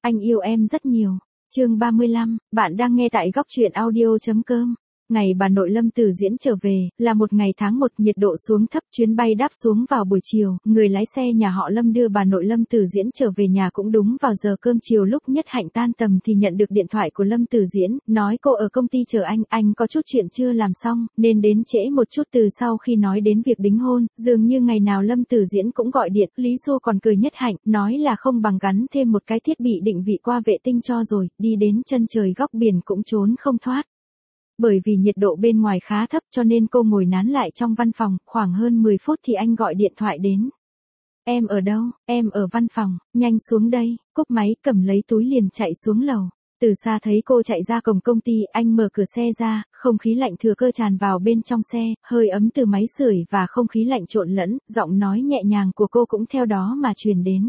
Anh yêu em rất nhiều. Chương 35, bạn đang nghe tại góc truyện audio.com. Ngày bà nội Lâm Tử Diễn trở về, là một ngày tháng 1, nhiệt độ xuống thấp, chuyến bay đáp xuống vào buổi chiều, người lái xe nhà họ Lâm đưa bà nội Lâm Tử Diễn trở về nhà cũng đúng vào giờ cơm chiều. Lúc Nhất Hạnh tan tầm thì nhận được điện thoại của Lâm Tử Diễn, nói cô ở công ty chờ anh có chút chuyện chưa làm xong, nên đến trễ một chút. Từ sau khi nói đến việc đính hôn, dường như ngày nào Lâm Tử Diễn cũng gọi điện, Lý Xu còn cười Nhất Hạnh, nói là không bằng gắn thêm một cái thiết bị định vị qua vệ tinh cho rồi, đi đến chân trời góc biển cũng trốn không thoát. Bởi vì nhiệt độ bên ngoài khá thấp cho nên cô ngồi nán lại trong văn phòng, khoảng hơn 10 phút thì anh gọi điện thoại đến. Em ở đâu? Em ở văn phòng, nhanh xuống đây. Cúp máy cầm lấy túi liền chạy xuống lầu. Từ xa thấy cô chạy ra cổng công ty, anh mở cửa xe ra, không khí lạnh thừa cơ tràn vào bên trong xe, hơi ấm từ máy sưởi và không khí lạnh trộn lẫn, giọng nói nhẹ nhàng của cô cũng theo đó mà truyền đến.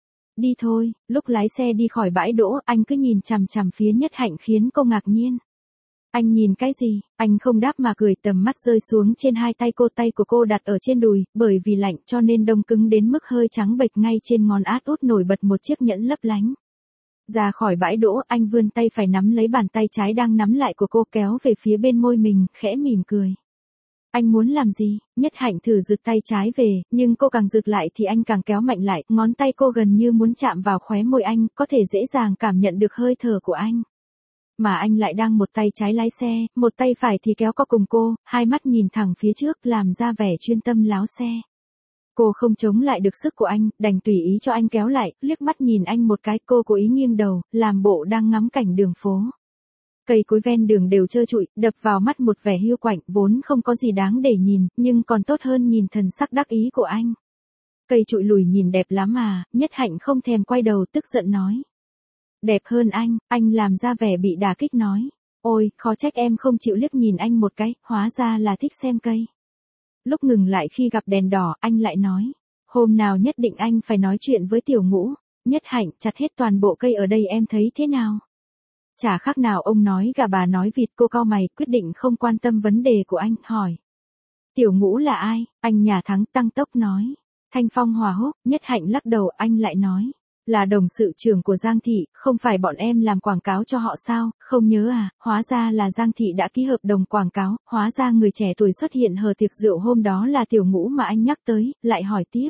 Đi thôi. Lúc lái xe đi khỏi bãi đỗ, anh cứ nhìn chằm chằm phía Nhất Hạnh khiến cô ngạc nhiên. Anh nhìn cái gì? Anh không đáp mà cười, tầm mắt rơi xuống trên hai tay của cô đặt ở trên đùi, bởi vì lạnh cho nên đông cứng đến mức hơi trắng bệch, ngay trên ngón át út nổi bật một chiếc nhẫn lấp lánh. Ra khỏi bãi đỗ, anh vươn tay phải nắm lấy bàn tay trái đang nắm lại của cô, kéo về phía bên môi mình, khẽ mỉm cười. Anh muốn làm gì? Nhất Hạnh thử giựt tay trái về, nhưng cô càng giựt lại thì anh càng kéo mạnh lại, ngón tay cô gần như muốn chạm vào khóe môi anh, có thể dễ dàng cảm nhận được hơi thở của anh. Mà anh lại đang một tay trái lái xe, một tay phải thì kéo co cùng cô, hai mắt nhìn thẳng phía trước làm ra vẻ chuyên tâm lái xe. Cô không chống lại được sức của anh, đành tùy ý cho anh kéo lại, liếc mắt nhìn anh một cái, cô cố ý nghiêng đầu, làm bộ đang ngắm cảnh đường phố. Cây cối ven đường đều trơ trụi, đập vào mắt một vẻ hiu quạnh, vốn không có gì đáng để nhìn, nhưng còn tốt hơn nhìn thần sắc đắc ý của anh. Cây trụi lùi nhìn đẹp lắm mà. Nhất Hạnh không thèm quay đầu, tức giận nói. Đẹp hơn anh làm ra vẻ bị đả kích nói. Ôi, khó trách em không chịu liếc nhìn anh một cái, hóa ra là thích xem cây. Lúc ngừng lại khi gặp đèn đỏ, anh lại nói. Hôm nào nhất định anh phải nói chuyện với Tiểu Ngũ. Nhất Hạnh, chặt hết toàn bộ cây ở đây em thấy thế nào? Chả khác nào ông nói gà bà nói vịt. Cô cau mày, quyết định không quan tâm vấn đề của anh, hỏi. Tiểu Ngũ là ai? Anh nhà thắng tăng tốc nói. Thanh Phong Hòa Húc. Nhất Hạnh lắc đầu, anh lại nói. Là đồng sự trưởng của Giang Thị, không phải bọn em làm quảng cáo cho họ sao, không nhớ à? Hóa ra là Giang Thị đã ký hợp đồng quảng cáo, hóa ra người trẻ tuổi xuất hiện hờ tiệc rượu hôm đó là Tiểu Ngũ mà anh nhắc tới, lại hỏi tiếp.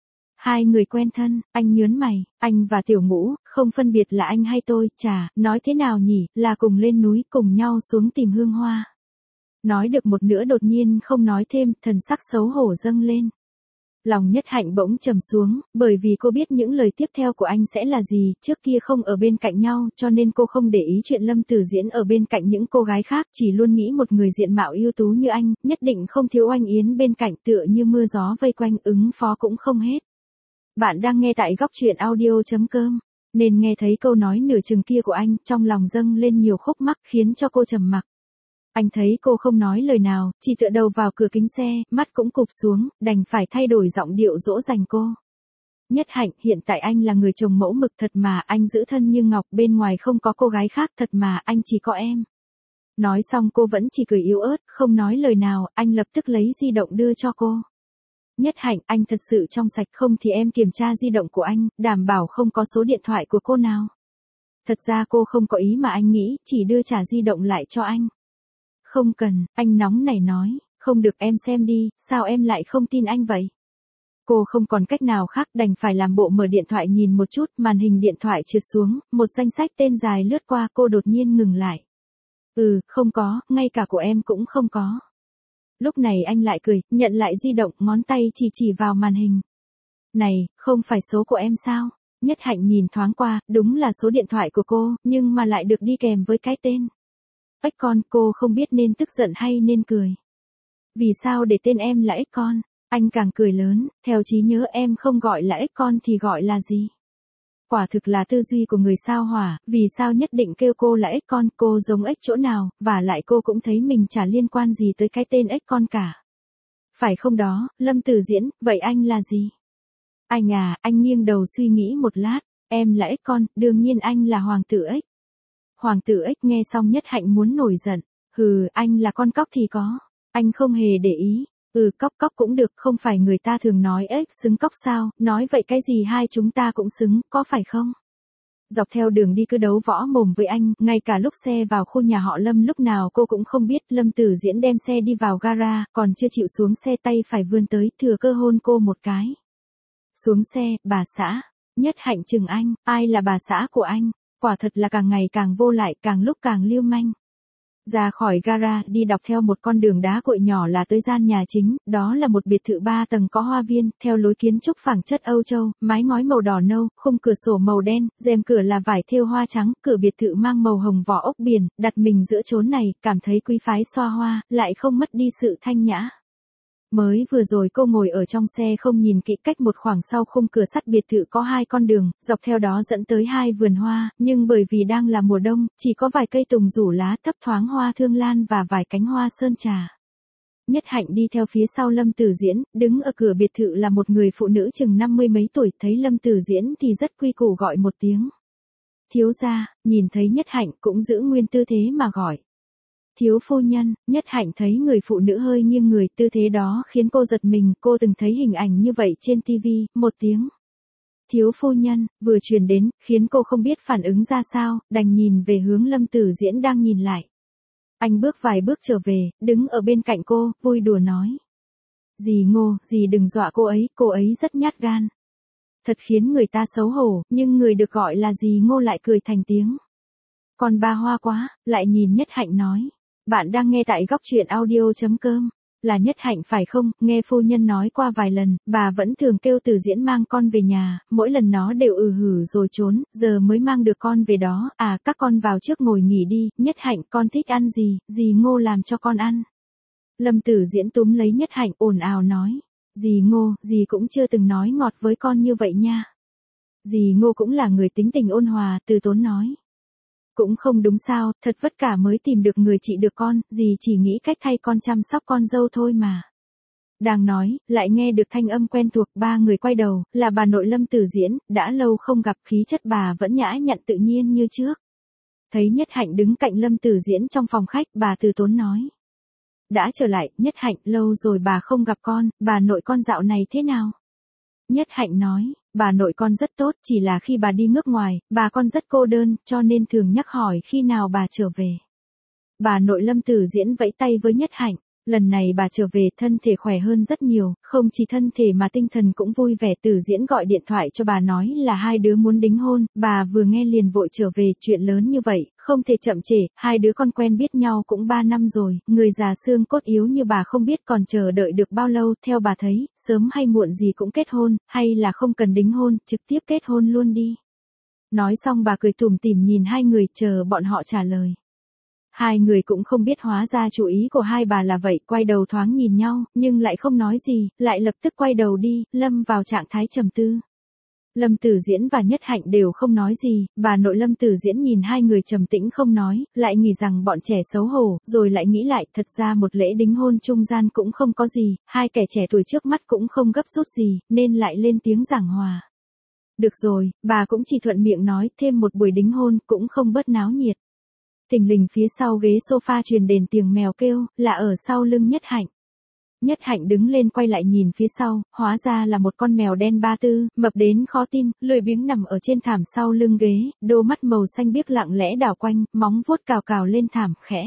Hai người quen thân. Anh nhớn mày, anh và Tiểu Ngũ, không phân biệt là anh hay tôi, chà, nói thế nào nhỉ, là cùng lên núi, cùng nhau xuống tìm hương hoa. Nói được một nửa đột nhiên không nói thêm, thần sắc xấu hổ dâng lên. Lòng Nhất Hạnh bỗng trầm xuống, bởi vì cô biết những lời tiếp theo của anh sẽ là gì, trước kia không ở bên cạnh nhau, cho nên cô không để ý chuyện Lâm Tử Diễn ở bên cạnh những cô gái khác, chỉ luôn nghĩ một người diện mạo ưu tú như anh, nhất định không thiếu Oanh Yến bên cạnh, tựa như mưa gió vây quanh, ứng phó cũng không hết. Bạn đang nghe tại góc truyện audio.com, nên nghe thấy câu nói nửa chừng kia của anh, trong lòng dâng lên nhiều khúc mắc khiến cho cô trầm mặc. Anh thấy cô không nói lời nào, chỉ tựa đầu vào cửa kính xe, mắt cũng cụp xuống, đành phải thay đổi giọng điệu dỗ dành cô. Nhất Hạnh, hiện tại anh là người chồng mẫu mực thật mà, anh giữ thân như ngọc, bên ngoài không có cô gái khác thật mà, anh chỉ có em. Nói xong cô vẫn chỉ cười yếu ớt, không nói lời nào, anh lập tức lấy di động đưa cho cô. Nhất Hạnh, anh thật sự trong sạch, không thì em kiểm tra di động của anh, đảm bảo không có số điện thoại của cô nào. Thật ra cô không có ý mà anh nghĩ, chỉ đưa trả di động lại cho anh. Không cần, anh nóng nảy nói, không được em xem đi, sao em lại không tin anh vậy? Cô không còn cách nào khác, đành phải làm bộ mở điện thoại nhìn một chút, màn hình điện thoại trượt xuống, một danh sách tên dài lướt qua, cô đột nhiên ngừng lại. Không có, ngay cả của em cũng không có. Lúc này anh lại cười, nhận lại di động, ngón tay chỉ vào màn hình. Này, không phải số của em sao? Nhất Hạnh nhìn thoáng qua, đúng là số điện thoại của cô, nhưng mà lại được đi kèm với cái tên. Ếch con, cô không biết nên tức giận hay nên cười. Vì sao để tên em là ếch con? Anh càng cười lớn, theo trí nhớ em không gọi là ếch con thì gọi là gì? Quả thực là tư duy của người sao Hỏa, vì sao nhất định kêu cô là ếch con, cô giống ếch chỗ nào, và lại cô cũng thấy mình chả liên quan gì tới cái tên ếch con cả. Phải không đó, Lâm Tử Diễn, vậy anh là gì? Anh à, anh nghiêng đầu suy nghĩ một lát, em là ếch con, đương nhiên anh là hoàng tử ếch. Hoàng tử ếch nghe xong Nhất Hạnh muốn nổi giận. Anh là con cóc thì có. Anh không hề để ý. Cóc cũng được, không phải người ta thường nói ếch xứng cóc sao, nói vậy cái gì hai chúng ta cũng xứng, có phải không? dọc theo đường đi cứ đấu võ mồm với anh, ngay cả lúc xe vào khu nhà họ Lâm lúc nào cô cũng không biết. Lâm Tử Diễn đem xe đi vào gara, còn chưa chịu xuống xe tay phải vươn tới, thừa cơ hôn cô một cái. Xuống xe, bà xã. Nhất Hạnh chừng anh, ai là bà xã của anh? Quả thật là càng ngày càng vô lại, càng lúc càng lưu manh. Ra khỏi gara, đi dọc theo một con đường đá cuội nhỏ là tới gian nhà chính, đó là một biệt thự 3 tầng có hoa viên, theo lối kiến trúc phẳng chất Âu Châu, mái ngói màu đỏ nâu, khung cửa sổ màu đen, rèm cửa là vải thêu hoa trắng, cửa biệt thự mang màu hồng vỏ ốc biển, đặt mình giữa chốn này, cảm thấy quý phái xoa hoa, lại không mất đi sự thanh nhã. Mới vừa rồi cô ngồi ở trong xe không nhìn kỹ, cách một khoảng sau khung cửa sắt biệt thự có 2 con đường, dọc theo đó dẫn tới 2 vườn hoa, nhưng bởi vì đang là mùa đông, chỉ có vài cây tùng rủ lá thấp thoáng hoa thương lan và vài cánh hoa sơn trà. Nhất Hạnh đi theo phía sau Lâm Tử Diễn, đứng ở cửa biệt thự là một người phụ nữ chừng 50 mấy tuổi, thấy Lâm Tử Diễn thì rất quy củ gọi một tiếng. Thiếu gia, nhìn thấy Nhất Hạnh cũng giữ nguyên tư thế mà gọi. Thiếu phu nhân. Nhất Hạnh thấy người phụ nữ hơi nghiêng người, tư thế đó khiến cô giật mình, cô từng thấy hình ảnh như vậy trên TV, một tiếng. Thiếu phu nhân, vừa truyền đến, khiến cô không biết phản ứng ra sao, đành nhìn về hướng Lâm Tử Diễn đang nhìn lại. Anh bước vài bước trở về, đứng ở bên cạnh cô, vui đùa nói. Dì Ngô, dì đừng dọa cô ấy rất nhát gan. Thật khiến người ta xấu hổ, nhưng người được gọi là dì Ngô lại cười thành tiếng. Còn ba hoa quá, lại nhìn Nhất Hạnh nói. Bạn đang nghe tại góc truyện audio.com. Là Nhất Hạnh phải không? Nghe phu nhân nói qua vài lần, bà vẫn thường kêu Tử Diễn mang con về nhà, mỗi lần nó đều hử rồi trốn, giờ mới mang được con về đó. À, các con vào trước ngồi nghỉ đi. Nhất Hạnh, con thích ăn gì, dì Ngô làm cho con ăn. Lâm Tử Diễn túm lấy Nhất Hạnh ồn ào nói. Dì Ngô, dì cũng chưa từng nói ngọt với con như vậy nha. Dì Ngô cũng là người tính tình ôn hòa, từ tốn nói. Cũng không đúng sao, thật vất cả mới tìm được người trị được con, dì chỉ nghĩ cách thay con chăm sóc con dâu thôi mà. Đang nói, lại nghe được thanh âm quen thuộc, ba người quay đầu, là bà nội Lâm Tử Diễn, đã lâu không gặp, khí chất bà vẫn nhã nhặn tự nhiên như trước. Thấy Nhất Hạnh đứng cạnh Lâm Tử Diễn trong phòng khách, bà từ tốn nói. Đã trở lại, Nhất Hạnh, lâu rồi bà không gặp con, bà nội con dạo này thế nào? Nhất Hạnh nói, bà nội con rất tốt, chỉ là khi bà đi nước ngoài, bà con rất cô đơn, cho nên thường nhắc hỏi khi nào bà trở về. Bà nội Lâm Tử Diễn vẫy tay với Nhất Hạnh, lần này bà trở về thân thể khỏe hơn rất nhiều, không chỉ thân thể mà tinh thần cũng vui vẻ. Tử Diễn gọi điện thoại cho bà nói là hai đứa muốn đính hôn, bà vừa nghe liền vội trở về, chuyện lớn như vậy, không thể chậm trễ, hai đứa con quen biết nhau cũng 3 năm rồi, người già xương cốt yếu như bà không biết còn chờ đợi được bao lâu, theo bà thấy, sớm hay muộn gì cũng kết hôn, hay là không cần đính hôn, trực tiếp kết hôn luôn đi. Nói xong bà cười tủm tỉm nhìn hai người chờ bọn họ trả lời. Hai người cũng không biết hóa ra chủ ý của hai bà là vậy, quay đầu thoáng nhìn nhau, nhưng lại không nói gì, lại lập tức quay đầu đi, lâm vào trạng thái trầm tư. Lâm Tử Diễn và Nhất Hạnh đều không nói gì, bà nội Lâm Tử Diễn nhìn hai người trầm tĩnh không nói, lại nghĩ rằng bọn trẻ xấu hổ, rồi lại nghĩ lại, thật ra một lễ đính hôn trung gian cũng không có gì, hai kẻ trẻ tuổi trước mắt cũng không gấp rút gì, nên lại lên tiếng giảng hòa. Được rồi, bà cũng chỉ thuận miệng nói, thêm một buổi đính hôn cũng không bớt náo nhiệt. Thình lình phía sau ghế sofa truyền đến tiếng mèo kêu, là ở sau lưng Nhất Hạnh. Nhất Hạnh đứng lên quay lại nhìn phía sau, hóa ra là một con mèo đen ba tư, mập đến khó tin, lười biếng nằm ở trên thảm sau lưng ghế, đôi mắt màu xanh biếc lặng lẽ đảo quanh, móng vuốt cào cào lên thảm, khẽ.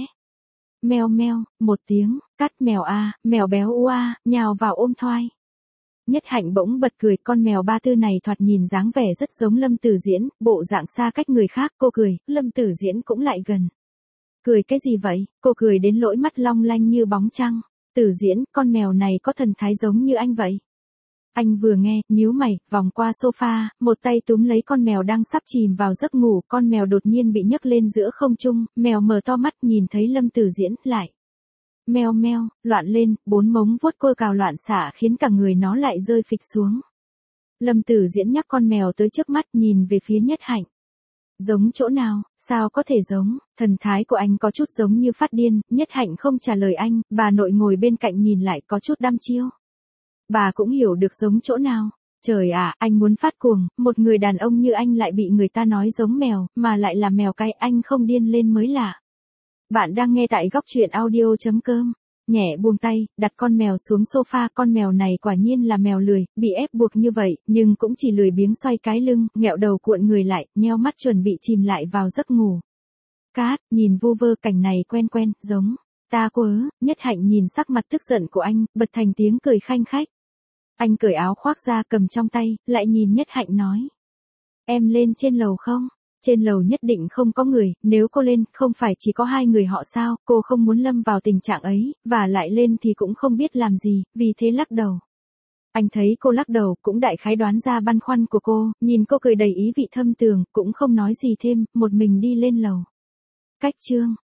Meo meo, một tiếng, cắt mèo a, mèo béo u a, nhào vào ôm thoai. Nhất Hạnh bỗng bật cười, con mèo ba tư này thoạt nhìn dáng vẻ rất giống Lâm Tử Diễn, bộ dạng xa cách người khác, cô cười, Lâm Tử Diễn cũng lại gần. Cười cái gì vậy? Cô cười đến lỗi mắt long lanh như bóng trăng. Tử Diễn, con mèo này có thần thái giống như anh vậy. Anh vừa nghe, nhíu mày, vòng qua sofa, một tay túm lấy con mèo đang sắp chìm vào giấc ngủ, con mèo đột nhiên bị nhấc lên giữa không trung, mèo mở to mắt nhìn thấy Lâm Tử Diễn, lại. Meo meo, loạn lên, 4 móng vuốt cô cào loạn xạ khiến cả người nó lại rơi phịch xuống. Lâm Tử Diễn nhắc con mèo tới trước mắt nhìn về phía Nhất Hạnh. Giống chỗ nào, sao có thể giống, thần thái của anh có chút giống như phát điên, Nhất Hạnh không trả lời anh, bà nội ngồi bên cạnh nhìn lại có chút đăm chiêu. Bà cũng hiểu được giống chỗ nào. Trời ạ, anh muốn phát cuồng, một người đàn ông như anh lại bị người ta nói giống mèo, mà lại là mèo cái, anh không điên lên mới lạ. Bạn đang nghe tại góc truyện audio.com. nhẹ buông tay, đặt con mèo xuống sofa. Con mèo này quả nhiên là mèo lười, bị ép buộc như vậy, nhưng cũng chỉ lười biếng xoay cái lưng, nghẹo đầu cuộn người lại, nheo mắt chuẩn bị chìm lại vào giấc ngủ. Cát, nhìn vu vơ, cảnh này quen quen, giống ta quớ. Nhất Hạnh nhìn sắc mặt tức giận của anh, bật thành tiếng cười khanh khách. Anh cởi áo khoác ra cầm trong tay, lại nhìn Nhất Hạnh nói. Em lên trên lầu không? Trên lầu nhất định không có người, nếu cô lên, không phải chỉ có hai người họ sao, cô không muốn lâm vào tình trạng ấy, và lại lên thì cũng không biết làm gì, vì thế lắc đầu. Anh thấy cô lắc đầu, cũng đại khái đoán ra băn khoăn của cô, nhìn cô cười đầy ý vị thâm tường, cũng không nói gì thêm, một mình đi lên lầu. Cách chương